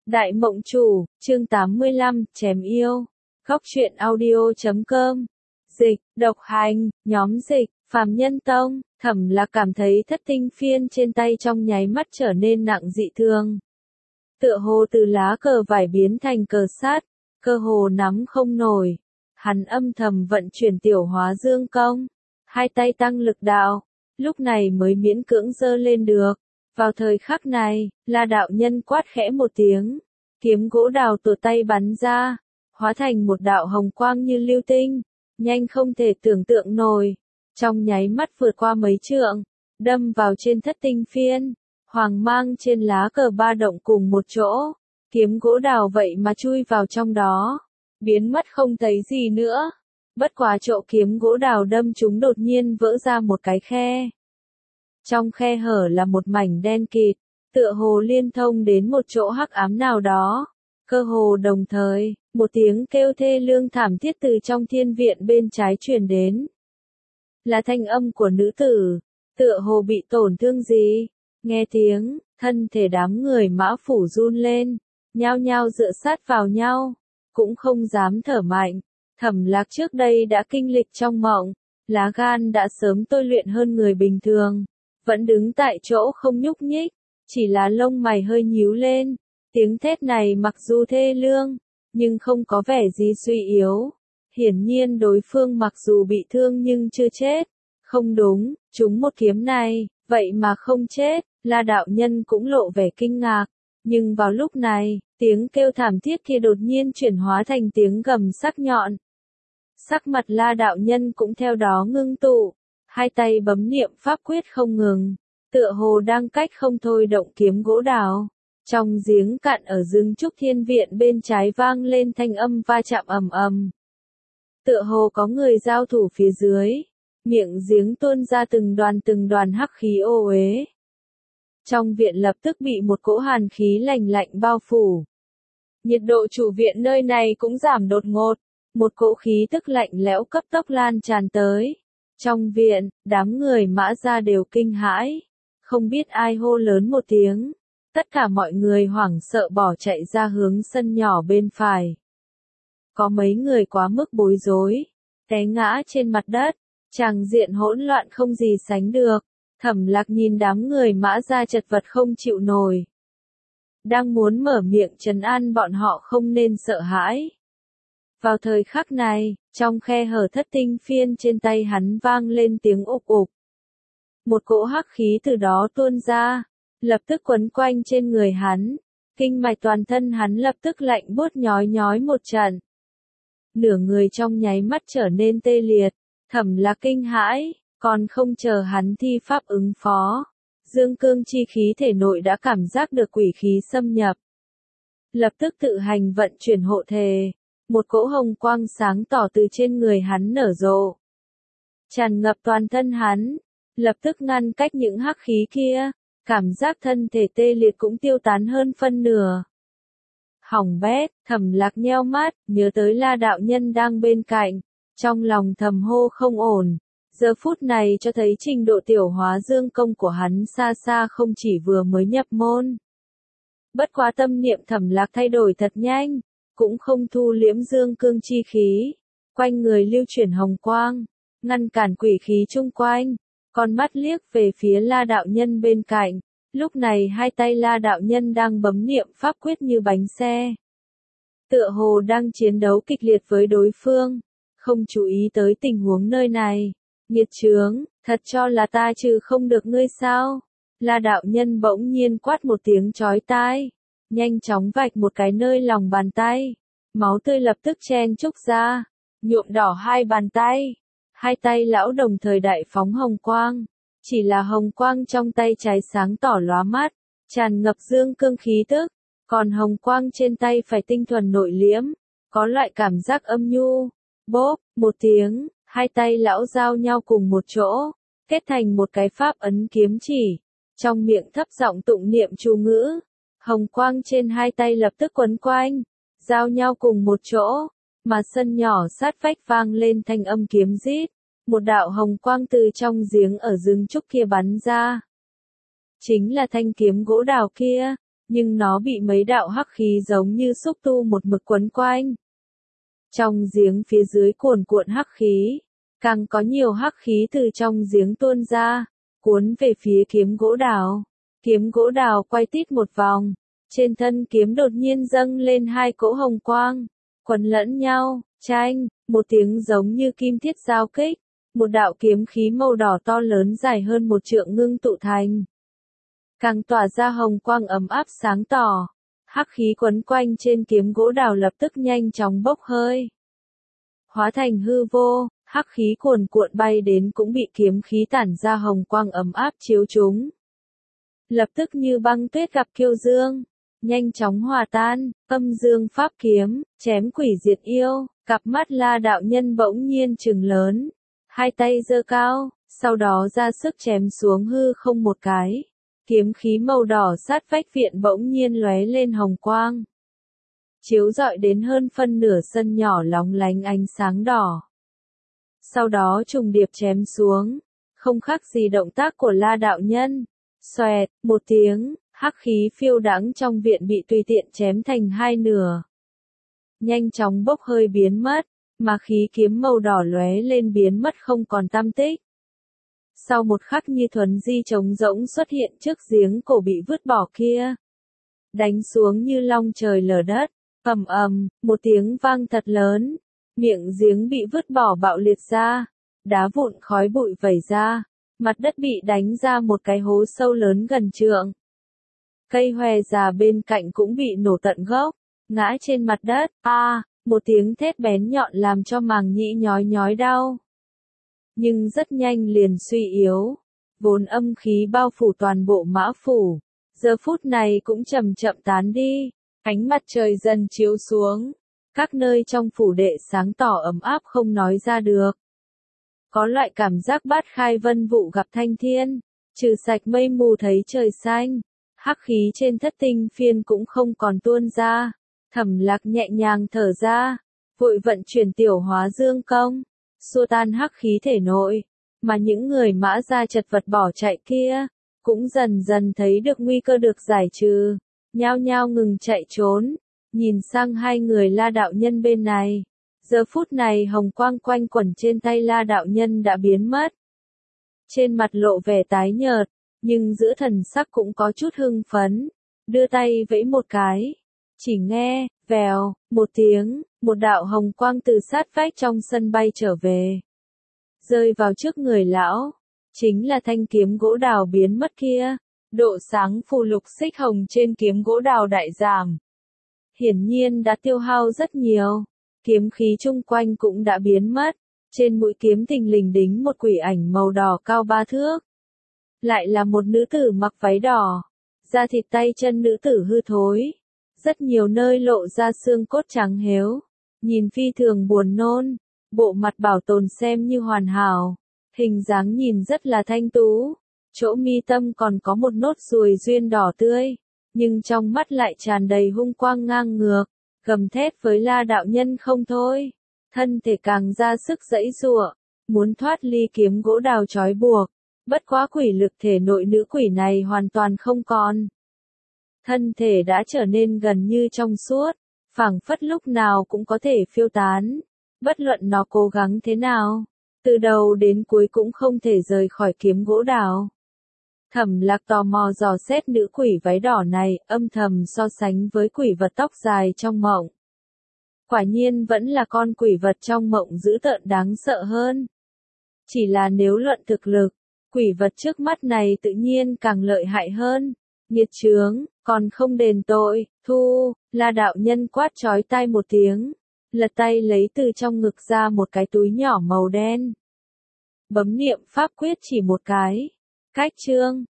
Đại Mộng Chủ, chương 85, chém yêu. Góc truyện audio.com. Dịch, độc hành, nhóm dịch, Phàm Nhân Tông. Thẩm Lạc cảm thấy thất tinh phiên trên tay trong nháy mắt trở nên nặng dị thường. Tựa hồ từ lá cờ vải biến thành cờ sắt, cơ hồ nắm không nổi. Hắn âm thầm vận chuyển tiểu hóa dương công, hai tay tăng lực đạo, lúc này mới miễn cưỡng giơ lên được. Vào thời khắc này, La đạo nhân quát khẽ một tiếng, kiếm gỗ đào từ tay bắn ra, hóa thành một đạo hồng quang như lưu tinh, nhanh không thể tưởng tượng nổi, trong nháy mắt vượt qua mấy trượng, đâm vào trên thất tinh phiên, hoàng mang trên lá cờ ba động cùng một chỗ, kiếm gỗ đào vậy mà chui vào trong đó, biến mất không thấy gì nữa. Bất quá chỗ kiếm gỗ đào đâm chúng đột nhiên vỡ ra một cái khe. Trong khe hở là một mảnh đen kịt, tựa hồ liên thông đến một chỗ hắc ám nào đó. Cơ hồ đồng thời, một tiếng kêu thê lương thảm thiết từ trong thiên viện bên trái truyền đến. Là thanh âm của nữ tử, tựa hồ bị tổn thương gì. Nghe tiếng, thân thể đám người Mã Phủ run lên, nhao nhao dựa sát vào nhau, cũng không dám thở mạnh. Thẩm Lạc trước đây đã kinh lịch trong mộng, lá gan đã sớm tôi luyện hơn người bình thường, vẫn đứng tại chỗ không nhúc nhích, chỉ là lông mày hơi nhíu lên. Tiếng thét này mặc dù thê lương, nhưng không có vẻ gì suy yếu. Hiển nhiên đối phương mặc dù bị thương nhưng chưa chết. Không đúng, chúng một kiếm này, vậy mà không chết. La đạo nhân cũng lộ vẻ kinh ngạc. Nhưng vào lúc này, tiếng kêu thảm thiết kia đột nhiên chuyển hóa thành tiếng gầm sắc nhọn. Sắc mặt La đạo nhân cũng theo đó ngưng tụ, hai tay bấm niệm pháp quyết không ngừng, tựa hồ đang cách không thôi động kiếm gỗ đào. Trong giếng cạn ở rừng trúc thiên viện bên trái vang lên thanh âm va chạm ầm ầm. Tựa hồ có người giao thủ phía dưới, miệng giếng tuôn ra từng đoàn hắc khí ô uế. Trong viện lập tức bị một cỗ hàn khí lạnh lạnh bao phủ. Nhiệt độ chủ viện nơi này cũng giảm đột ngột, một cỗ khí tức lạnh lẽo cấp tốc lan tràn tới. Trong viện, đám người Mã gia đều kinh hãi, không biết ai hô lớn một tiếng. Tất cả mọi người hoảng sợ bỏ chạy ra hướng sân nhỏ bên phải. Có mấy người quá mức bối rối, té ngã trên mặt đất, tràng diện hỗn loạn không gì sánh được. Thẩm Lạc nhìn đám người Mã gia chật vật không chịu nổi. Đang muốn mở miệng trấn an bọn họ không nên sợ hãi. Vào thời khắc này, trong khe hở thất tinh phiên trên tay hắn vang lên tiếng ục ục. Một cỗ hắc khí từ đó tuôn ra, lập tức quấn quanh trên người hắn, kinh mạch toàn thân hắn lập tức lạnh buốt nhói nhói một trận. Nửa người trong nháy mắt trở nên tê liệt, Thẩm Lạc kinh hãi, còn không chờ hắn thi pháp ứng phó. Dương cương chi khí thể nội đã cảm giác được quỷ khí xâm nhập. Lập tức tự hành vận chuyển hộ thể, một cỗ hồng quang sáng tỏ từ trên người hắn nở rộ. Tràn ngập toàn thân hắn, lập tức ngăn cách những hắc khí kia. Cảm giác thân thể tê liệt cũng tiêu tán hơn phân nửa. Hỏng bét, Thẩm Lạc nheo mắt, nhớ tới La đạo nhân đang bên cạnh, trong lòng thầm hô không ổn. Giờ phút này cho thấy trình độ tiểu hóa dương công của hắn xa xa không chỉ vừa mới nhập môn. Bất quá tâm niệm Thẩm Lạc thay đổi thật nhanh, cũng không thu liễm dương cương chi khí, quanh người lưu chuyển hồng quang, ngăn cản quỷ khí chung quanh. Con mắt liếc về phía La đạo nhân bên cạnh, lúc này hai tay La đạo nhân đang bấm niệm pháp quyết như bánh xe. Tựa hồ đang chiến đấu kịch liệt với đối phương, không chú ý tới tình huống nơi này. Nghiệt chướng, thật cho là ta trừ không được ngươi sao? La đạo nhân bỗng nhiên quát một tiếng chói tai, nhanh chóng vạch một cái nơi lòng bàn tay, máu tươi lập tức chen chúc ra, nhuộm đỏ hai bàn tay. Hai tay lão đồng thời đại phóng hồng quang, chỉ là hồng quang trong tay trái sáng tỏ lóa mắt, tràn ngập dương cương khí tức, còn hồng quang trên tay phải tinh thuần nội liễm, có loại cảm giác âm nhu. Bốp, một tiếng, hai tay lão giao nhau cùng một chỗ, kết thành một cái pháp ấn kiếm chỉ, trong miệng thấp giọng tụng niệm chú ngữ, hồng quang trên hai tay lập tức quấn quanh, giao nhau cùng một chỗ. Mà sân nhỏ sát vách vang lên thanh âm kiếm rít, một đạo hồng quang từ trong giếng ở rừng trúc kia bắn ra. Chính là thanh kiếm gỗ đào kia, nhưng nó bị mấy đạo hắc khí giống như xúc tu một mực quấn quanh. Trong giếng phía dưới cuồn cuộn hắc khí, càng có nhiều hắc khí từ trong giếng tuôn ra, cuốn về phía kiếm gỗ đào. Kiếm gỗ đào quay tít một vòng, trên thân kiếm đột nhiên dâng lên hai cỗ hồng quang, quấn lẫn nhau, chanh, một tiếng giống như kim thiết giao kích, một đạo kiếm khí màu đỏ to lớn dài hơn 1 trượng ngưng tụ thành. Càng tỏa ra hồng quang ấm áp sáng tỏ, hắc khí quấn quanh trên kiếm gỗ đào lập tức nhanh chóng bốc hơi. Hóa thành hư vô, hắc khí cuồn cuộn bay đến cũng bị kiếm khí tản ra hồng quang ấm áp chiếu chúng. Lập tức như băng tuyết gặp kiêu dương, nhanh chóng hòa tan, âm dương pháp kiếm, chém quỷ diệt yêu, cặp mắt La đạo nhân bỗng nhiên trừng lớn, hai tay giơ cao, sau đó ra sức chém xuống hư không một cái. Kiếm khí màu đỏ sát vách viện bỗng nhiên lóe lên hồng quang, chiếu rọi đến hơn phân nửa sân nhỏ lóng lánh ánh sáng đỏ. Sau đó trùng điệp chém xuống, không khác gì động tác của La đạo nhân. Xoẹt, một tiếng, hắc khí phiêu đãng trong viện bị tùy tiện chém thành hai nửa. Nhanh chóng bốc hơi biến mất, mà khí kiếm màu đỏ lóe lên biến mất không còn tăm tích. Sau một khắc như thuấn di trống rỗng xuất hiện trước giếng cổ bị vứt bỏ kia. Đánh xuống như long trời lở đất, ầm ầm, một tiếng vang thật lớn, miệng giếng bị vứt bỏ bạo liệt ra, đá vụn khói bụi vẩy ra, mặt đất bị đánh ra một cái hố sâu lớn gần trượng. Cây hòe già bên cạnh cũng bị nổ tận gốc, ngã trên mặt đất, một tiếng thét bén nhọn làm cho màng nhĩ nhói nhói đau. Nhưng rất nhanh liền suy yếu, vốn âm khí bao phủ toàn bộ Mã Phủ, giờ phút này cũng chậm chậm tán đi, ánh mặt trời dần chiếu xuống, các nơi trong phủ đệ sáng tỏ ấm áp không nói ra được. Có loại cảm giác bát khai vân vụ gặp thanh thiên, trừ sạch mây mù thấy trời xanh, hắc khí trên thất tinh phiên cũng không còn tuôn ra. Thẩm Lạc nhẹ nhàng thở ra, vội vận chuyển tiểu hóa dương công, xua tan hắc khí thể nội, mà những người Mã gia chật vật bỏ chạy kia, cũng dần dần thấy được nguy cơ được giải trừ, nhao nhao ngừng chạy trốn, nhìn sang hai người La đạo nhân bên này. Giờ phút này hồng quang quanh quẩn trên tay La đạo nhân đã biến mất. Trên mặt lộ vẻ tái nhợt, nhưng giữa thần sắc cũng có chút hưng phấn, đưa tay vẫy một cái. Chỉ nghe, vèo, một tiếng, một đạo hồng quang từ sát vách trong sân bay trở về. Rơi vào trước người lão, chính là thanh kiếm gỗ đào biến mất kia, độ sáng phù lục xích hồng trên kiếm gỗ đào đại giảm. Hiển nhiên đã tiêu hao rất nhiều, kiếm khí chung quanh cũng đã biến mất, trên mũi kiếm thình lình đính một quỷ ảnh màu đỏ cao 3 thước. Lại là một nữ tử mặc váy đỏ, da thịt tay chân nữ tử hư thối. Rất nhiều nơi lộ ra xương cốt trắng héo, nhìn phi thường buồn nôn, bộ mặt bảo tồn xem như hoàn hảo, hình dáng nhìn rất là thanh tú, chỗ mi tâm còn có một nốt ruồi duyên đỏ tươi, nhưng trong mắt lại tràn đầy hung quang ngang ngược, gầm thét với La đạo nhân không thôi, thân thể càng ra sức giãy giụa, muốn thoát ly kiếm gỗ đào trói buộc, bất quá quỷ lực thể nội nữ quỷ này hoàn toàn không còn. Thân thể đã trở nên gần như trong suốt, phảng phất lúc nào cũng có thể phiêu tán, bất luận nó cố gắng thế nào, từ đầu đến cuối cũng không thể rời khỏi kiếm gỗ đào. Thẩm Lạc tò mò dò xét nữ quỷ váy đỏ này, âm thầm so sánh với quỷ vật tóc dài trong mộng. Quả nhiên vẫn là con quỷ vật trong mộng dữ tợn đáng sợ hơn. Chỉ là nếu luận thực lực, quỷ vật trước mắt này tự nhiên càng lợi hại hơn. Nghiệt chướng, còn không đền tội, thu, La đạo nhân quát chói tai một tiếng, lật tay lấy từ trong ngực ra một cái túi nhỏ màu đen. Bấm niệm pháp quyết chỉ một cái, cách chương,